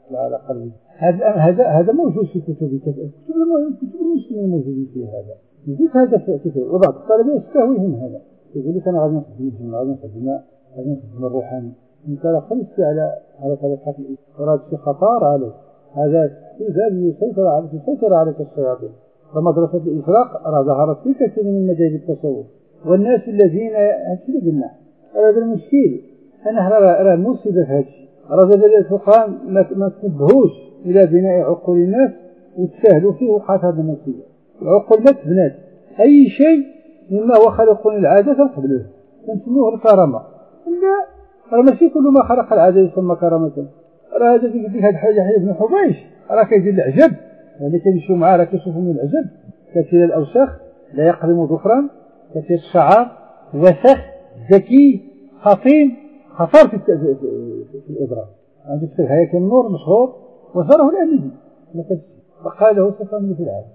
A: على قلبي. هذا موجود في كتب المسلمين موجودين في هذا. يجيب هذا في كتب، وبعض الطلبة يستهويهم هذا، يقول لك أنا غادي نخدم الجمعة، غادي نخدم الروحاني، أنت لا خلصت على طريقة الإسلام، وهذا شيء خطر عليك، هذا يسيطر عليك الشياطين. فمدرسة الإفراق راه ظهرت في كثير من مجال التصوف، والناس الذين هادشي اللي قلنا هذا المشكل. أنا راه مصيبة في هادشي، راه الفقهاء ما تنبهوش إلى بناء عقول الناس وتساهلوا فيه، وقعت هذه المصيبة. العقول ما تبنات، أي شيء مما هو خلق العادة تنقبلوه، نسموه الكرامة. لا، راه ماشي كل ما خلق العادة يسمى كرامة. راه هذا كيقول لك هذا حاجة يحيى بن حبيش راه كيدير العجب، يعني كيمشيو معاه راه كيشوفوا من العجب. كثير الأوساخ لا يقدم ذكرا، كثير الشعر، وسخ، ذكي، خطيم، خطر في الإدراك. عندك في هيكل النور مشهور وزاره الأميدي فقال له سفان مثل هذا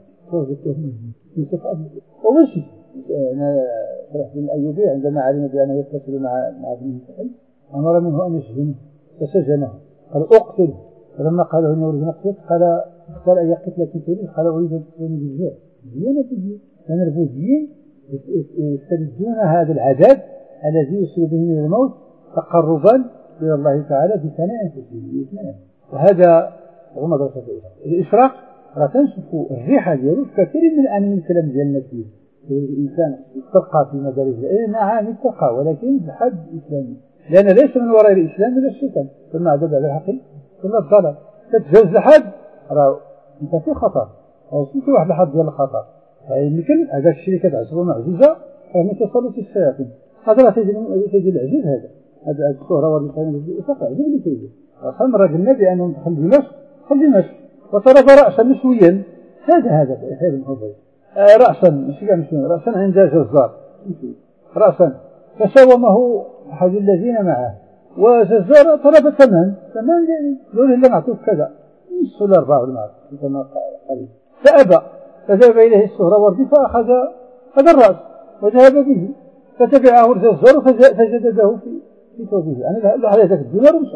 A: ومشي. أنا فرح بن الأيوبي عندما علم بأنه يتصل مع ابنه سهل أمر منه أن يسجنه فسجنه، قال أقتل. فلما قال له أنه يريد أن يقتل قال أي قتلة تريد؟ قال أريد أن تكون بالجوع. لأن البوذيين يستردون هذا العذاب الذي يصيب به من الموت تقربا إلى الله تعالى بثناء أنفسهم. وهذا هو مدرسة الإشراق. راه تنشوفوا الريحة ديالو في كثير من الأنمي الكلام ديالنا فيه. الإنسان يتلقى في مدارس العلم، نعم يتلقى، ولكن بحد إسلامي، لأن ليس من وراء الإسلام إلا الشيطان. ثم عذاب على الحق ثم الضلال. تتجاوز الحد راه أنت في خطر، أو في واحد الحد ديال الخطر. فيمكن هذا الشيء اللي كتعتبره معجزة راه من تسلط الشياطين. هذا راه تيجي العجز. هذا الصورة والمثال الإفاق عجب اللي كيجي. مرة قلنا بأنه دخل دمشق وطلب رأسا مشويا. هذا يحيى بن حبيش رأسا مش رأسا عند جزار رأسا، فسومه أحد الذين معه، وجزار طلب ثمن يقول إلا نعطوك كذا نصف الأربعة والمعرفة كما قال، فأبى. فذهب إليه السهروردي فأخذ هذا الرأس وذهب به، فتبعه الجزار فجدده في ثوبه. أنا لا على ذاك الدينار ومشى،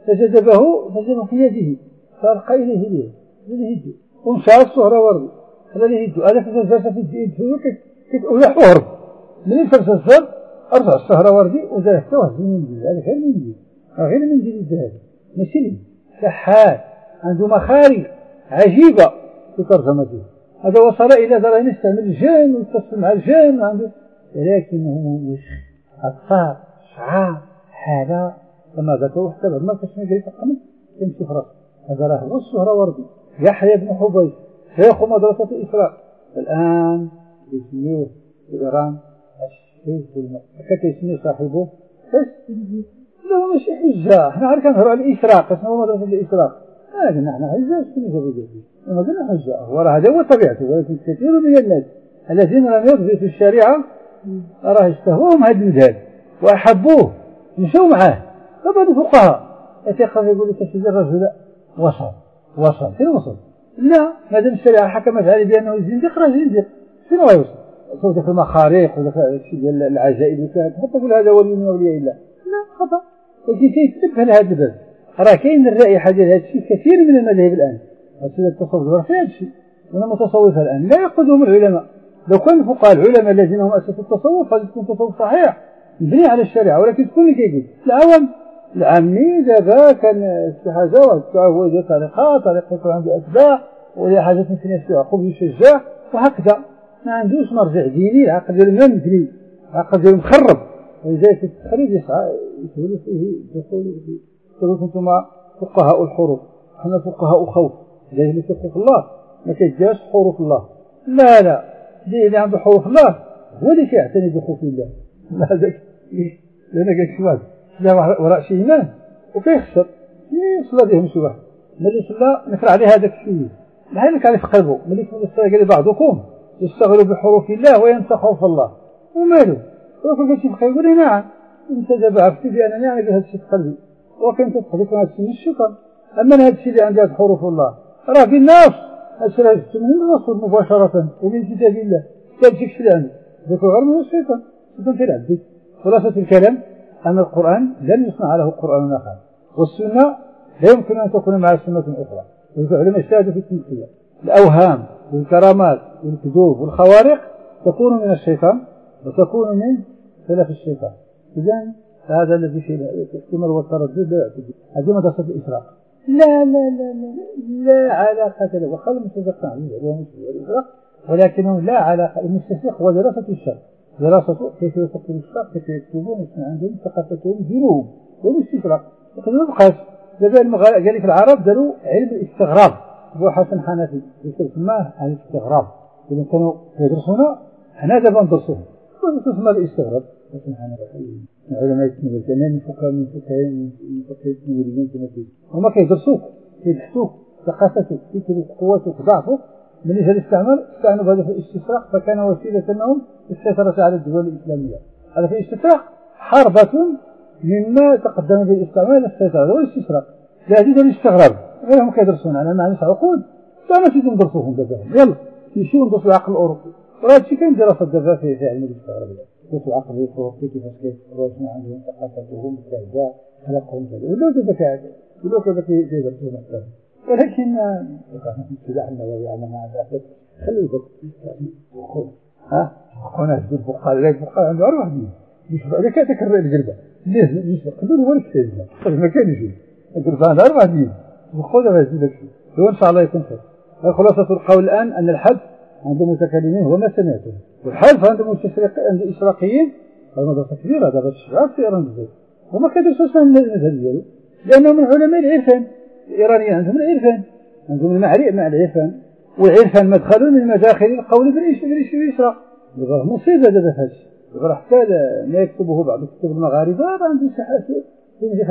A: فجده في يده، فألقى إليه يده ومشى السهروردي هذا يده. هذا فجلس في الدين ولا حورب من فجلس أرجع السهروردي وذهبت وهزم من جديد. هذا غير من جديد الذهب ماشي سحات، عنده مخارج عجيبة في ترجمته. هذا وصل إلى درجة يستعمل الجن ويتصل مع الجن عنده، ولكنه وش أطفال شعار حالة كما ذكروا حتى بعد ما كشنا قريت القمص يمشي في راسه. هذا راه هو السهروردي يحيى بن حبيش شيخ مدرسة الإسراء. الآن يسميه في إيران الشيخ هكذا يسميه صاحبه لا ماشي حجة. احنا عارف كنهضروا على الإسراء، شنو مدرسة الإسراء؟ قلنا احنا حجة شنو جابوا جابوا؟ ما قلنا حجة، هو هذا هو طبيعته. ولكن كثير من الناس الذين لم يدرسوا في الشريعة راه اشتهوهم هذا المذهب وأحبوه مشوا معاه. فبعض الفقهاء يقول لك سيدي الرجل وصل فين وصل؟ لا، ما دام الشريعة حكمت عليه بأنه زنديق راه زنديق، شنو غيوصل؟ صوت ذاك المخاريق وذاك الشيء ديال العجائب اللي كانت حتى تقول هذا ولي من أولياء الله، لا خطأ. ولكن كيتبه لهذا الباب. راه كاين الرائحة ديال هذا الشيء كثير من المذاهب الآن، وسيلة التصوف في هذا الشيء. وأنا متصوفة الآن لا يأخذهم العلماء. لو كان الفقهاء العلماء الذين هم أسسوا التصوف هذا يكون تصوف صحيح مبني على الشريعة، ولكن تكون اللي كيقول العوام العامي دابا كان استحاجة هو يدير طريقة يكون عنده أتباع ولا حاجة في الناس يعقوب يشجع وهكذا، ما عندوش مرجع ديني. العقل ديالو ممثلي، العقل ديالو مخرب، ولذلك التخريج يسعى يسهل فيه الدخول. قلت انتم فقهاء الحروف، احنا فقهاء خوف. اللي يخوف الله ما كيجاش حروف الله، لا اللي عنده حروف الله هو اللي كيعتني بخوف الله. هذاك لأن كيشوف لا وراء شي إيمان وكيخسر يصلى بهم شي واحد ملي صلى نكر عليه هذاك الشيء بحال كان في قلبه. ملي صلى قال بعضكم يشتغل بحروف الله وينسى خوف الله وماله. وكل شيء بخير يقول نعم انت دابا عرفتي بأنني يعني بهذا الشيء في قلبي، وكنت تحدث هذا الشيء من الشيطان. أما هذا الشيء اللي عندها حروف الله راه في الناس أسرع من الرسول مباشرة ومن كتاب الله كان شيء اللي عنده ذاك غير من الشيطان في العبد. خلاصة الكلام أن القرآن لم يصنع له قرآن آخر، والسنة لا يمكن أن تكون مع سنة أخرى. والعلماء اجتهدوا في التمثيل. الأوهام والكرامات والكذوب والخوارق تكون من الشيطان وتكون من خلاف الشيطان. إذن هذا الذي فيه الاحتمال والتردد لا يعتدي. هذه مدرسة الإسراء. لا علاقة له وخلوا المستشرق اليوم الإسراء، ولكنه لا علاقة. المستشرق هو دراسة الشرع، دراسة كيف يفكر الشرع، كيف يكتبون، عندهم ثقافتهم دينهم والاستشراق. لكن ما بقاش دابا قال لي في العرب داروا علم الاستغراب. هو حسن حنفي يسماه الاستغراب. إذا كانوا يدرسونا حنا دابا ندرسوهم ونسمى الاستغراب. حسن حنفي علماء التنوير كمان من فقهاء التنويريين كما كيقولوا هما كيدرسوك كيبحثوك ثقافتك فكرك قوتك ضعفك. من اجل الاستعمار استعنوا بهذا في الاستشراق فكان وسيلة لهم السيطرة على الدول الإسلامية. هذا في الاستشراق حربة مما تقدم به الاستعمار الى السيطرة. هو الاستشراق لا يزيد الاستغراب. غيرهم كيدرسون أنا ما عنديش عقول فما تزيدوا ندرسوهم دابا. يلا نمشيو ندرسوا العقل الأوروبي. وهذا الشيء كاين دراسة دابا في علم الاستغراب. درسوا العقل الأوروبي كيفاش كيفكروا شنو عندهم ثقافتهم كذا خلقهم كذا ولا دابا كذا ولا كذا كيدرسوا مثلا. ولكن السلاح النووي أنا ما عندي خلي بالك ها أنا أجد البقال لا البقال عنده أروح دي مش بعد كده تكرر الجلبة ليه مش قدروا ولا كتير ما كانش الجلبة عنده أروح دي وخذها بهذه الشيء. وإن شاء الله يكون خير. خلاصة القول الآن أن الحد عند المتكلمين هو ما سمعته، والحلف عند عند الإشراقيين المدرسة كبيرة دابا الشباب في إيران بزاف وما كيدرسوش المذهب ديالو لأنهم من علماء العرفان. الإيرانيين عندهم العرفان، عندهم المعرفة مع العرفان، والعرفان مدخل من مداخل القول بالإشراق. مصيبة دابا هذا الشيء حتى ما يكتبه بعض الكتب المغاربة عنده شحات في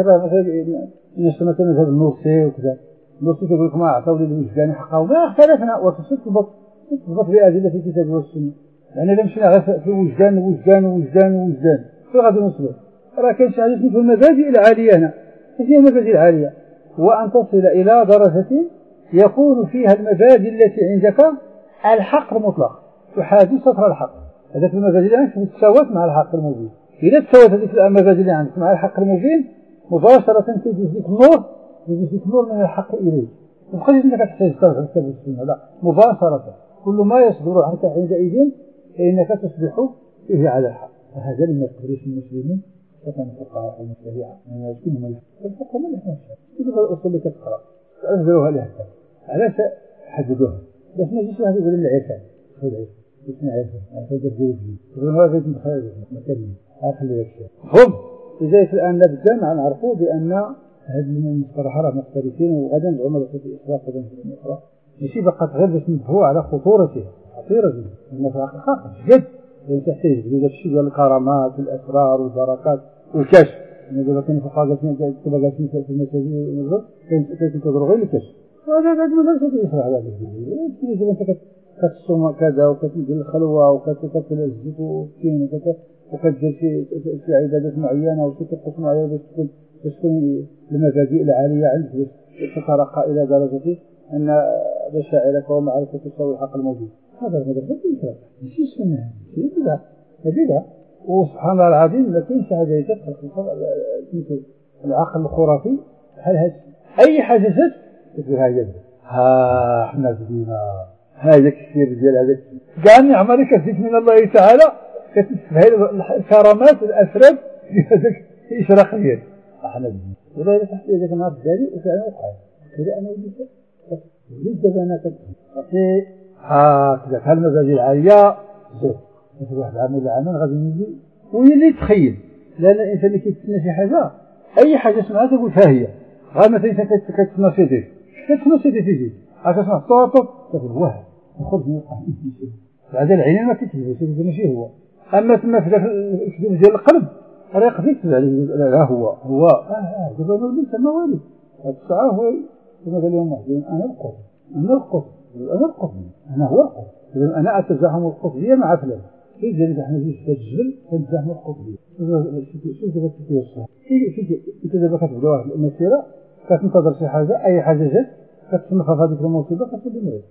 A: مثلا مذهب النورسي وكذا. النورسي كيقول لك ما أعطوا للوجدان حقه ما اختلفنا وتثبت بأدلة في الكتاب والسنة. يعني إذا مشينا في وجدان فغادي نوصلوا. راه كاين شي حاجة مثل المبادئ العالية هنا. هي المبادئ العالية هو أن تصل إلى درجة يكون فيها المبادئ التي عندك الحق المطلق تحاذي سطر الحق. هذاك المبادئ اللي عندك تتساوت مع الحق المبين. إذا تساوت هذيك المبادئ اللي عندك مع الحق المبين مباشرة تجوز لك نور من الحق إليه. ما تخليش أنك تحتاج ترجع الكتاب والسنة، لا مباشرة كل ما يصدر عنك عندئذ فإنك تصبح فيه على الحق. وهذا لما يقدرش المسلمين خاصة الفقهاء والمشاريع من يسكنهم الفقه ما يحتاج كتب الأصول اللي كتقرأ أنزلوها لها علاش حددوها باش ما يجيش واحد يقول لي العرفان اسمع عرفان هذا الجوج هذا مخالف ما كاين خلي الشيء هم لذلك الآن لابد نعرفوا بأن هذه المصطلحات مختلفين وغدا العمل في الإسراف غدا في الإسراف ماشي بقت غير باش ننبهوا على خطورتها خطيرة جدا لأن في الحقيقة جد تحتاج هذا الشيء ديال الكرامات والأسرار والبركات والكشف. يعني دابا كاين فقهاء جالسين في المساجد كينتظروا غير الكشف. هذا مدرسة الإسراء هذا الشيء أنت كتصوم كذا وكتدير الخلوة وكتاكل الزيت والتين وكتدير في عبادات معينة وفي طقوس معينة باش تكون المبادئ العالية عندك باش تترقى إلى درجة أن مشاعرك ومعرفتك تساوي الحق الموجود. هذا مدرسة الإسراء ماشي سنة شيء بدعة وسبحان الله العظيم ما كاينش حاجة يتدخل العقل الخرافي بحال هذا أي حاجة جات تقول هاي ها احنا بدينا هذاك الشيء ديال هذاك كاع نعمه كتجيك من الله تعالى كتسهل الكرامات الأسراب في هذاك الإشراقيات احنا بدينا ولا تحت هذاك النهار الداري وفعلا وقع كذا أنا وليت دابا أنا كتعطي كذا هالمبادئ العالية زاد مثل واحد عام ولا عامين غادي نجي ويلي تخيل لأن الإنسان اللي كيتسنى شي حاجة أي حاجة سمعها تقول ها هي غير مثلا كتسمى سيدي تيجي كتسمع طوطط تقول واه نخرج من القهوة بعد العينين ما كتجيبوش ماشي هو. أما تما في ذاك الكذوب ديال القلب راه يقدر يكتب عليه لا هو دابا أنا وليت أنا والي هاد الساعة هو كما قال لهم واحد أنا القطب أنا هو القطب أنا أتزاحم القطبية مع فلان كيف ذلك احنا نجي في الجبل كنتزاحم القطبية شوف دابا كيفاش انت دابا كتبدا واحد المسيرة كتنتظر شي حاجة أي حاجة جات كتصنفها في هذيك المصيبة كتبدا مريض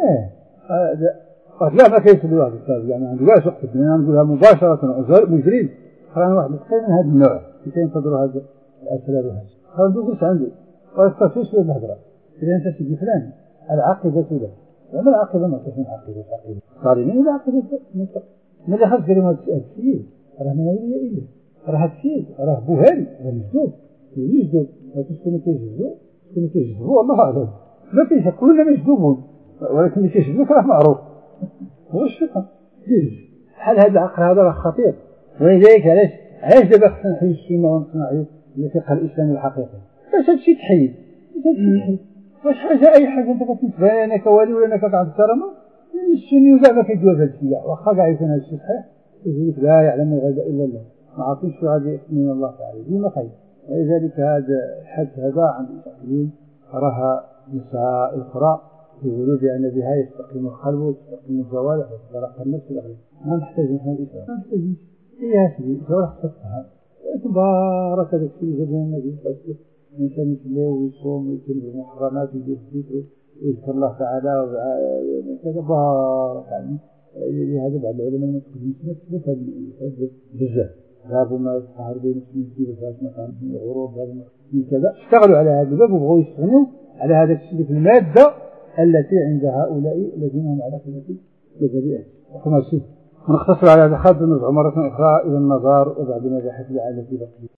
A: لا ما كاينش لي واحد الكتاب يعني عندي واش وقت أنا نقولها مباشرة مجرين رانا واحد القيم من هذا النوع كينتظروا هذا الأسرار وهذا ما نقولش عندي ويستفيش في الهدرة. إذا أنت تجي فلان العاقبة له، وما العاقبة ما تكون عاقبة ظالمين ولا عاقبة من اللي خلف كلمة السيد راه من أولياء إله، راه السيد راه بوهري راه مجدوب يجدوب، وتكون كيجذبوا الله أعلم، ما فيش كلنا مجدوبون، ولكن اللي كيجذبوك راه معروف هو الشيطان. بحال هذا العقل هذا راه خطير. ولذلك علاش دابا خصنا نحيد السنة ونقنعوا بالفقه الإسلامي الحقيقي؟ باش هادشي تحيد. واش حاجة أي حاجة أنت كتنسبها لأنا كوالي ولا أنا كتعرف الكرامة؟ السني وكاع ما كيدوز هاد الشيء، واخا كاع يكون هاد الشيء صحيح يقول لك لا يعلم الغيب إلا الله، ما عرفتش شو غادي من الله تعالى ديما خير. ولذلك هذا الحد هذا عند المتأخرين راها مسائل أخرى يقولوا بأن بها يستقيم القلب ويستقيم الجوارح وتترقى النفس والغيب. ما نحتاج نحن الإسلام، ما نحتاج إيه هذه الجوارح تفهم تبارك هذاك الشيء اللي جاب النبي الإنسان يصلي ويصوم ويجتنب المحرمات ويدير الذكر ويذكر الله تعالى وكذا بارك يعني. لهذا بعض العلماء المتقدمين مثل بزاف ذهبوا ما يتحار بين السنين وفاش مثلا الغروب هذا من كذا اشتغلوا على هذا الباب وبغوا يستغنوا على هذا الشيء في المادة التي عند هؤلاء الذين هم على خلاف مذهبهم. وكما نختصر على هذا الخط ونرجع مرة أخرى إلى النظر وبعد ما بحث العالم في بقية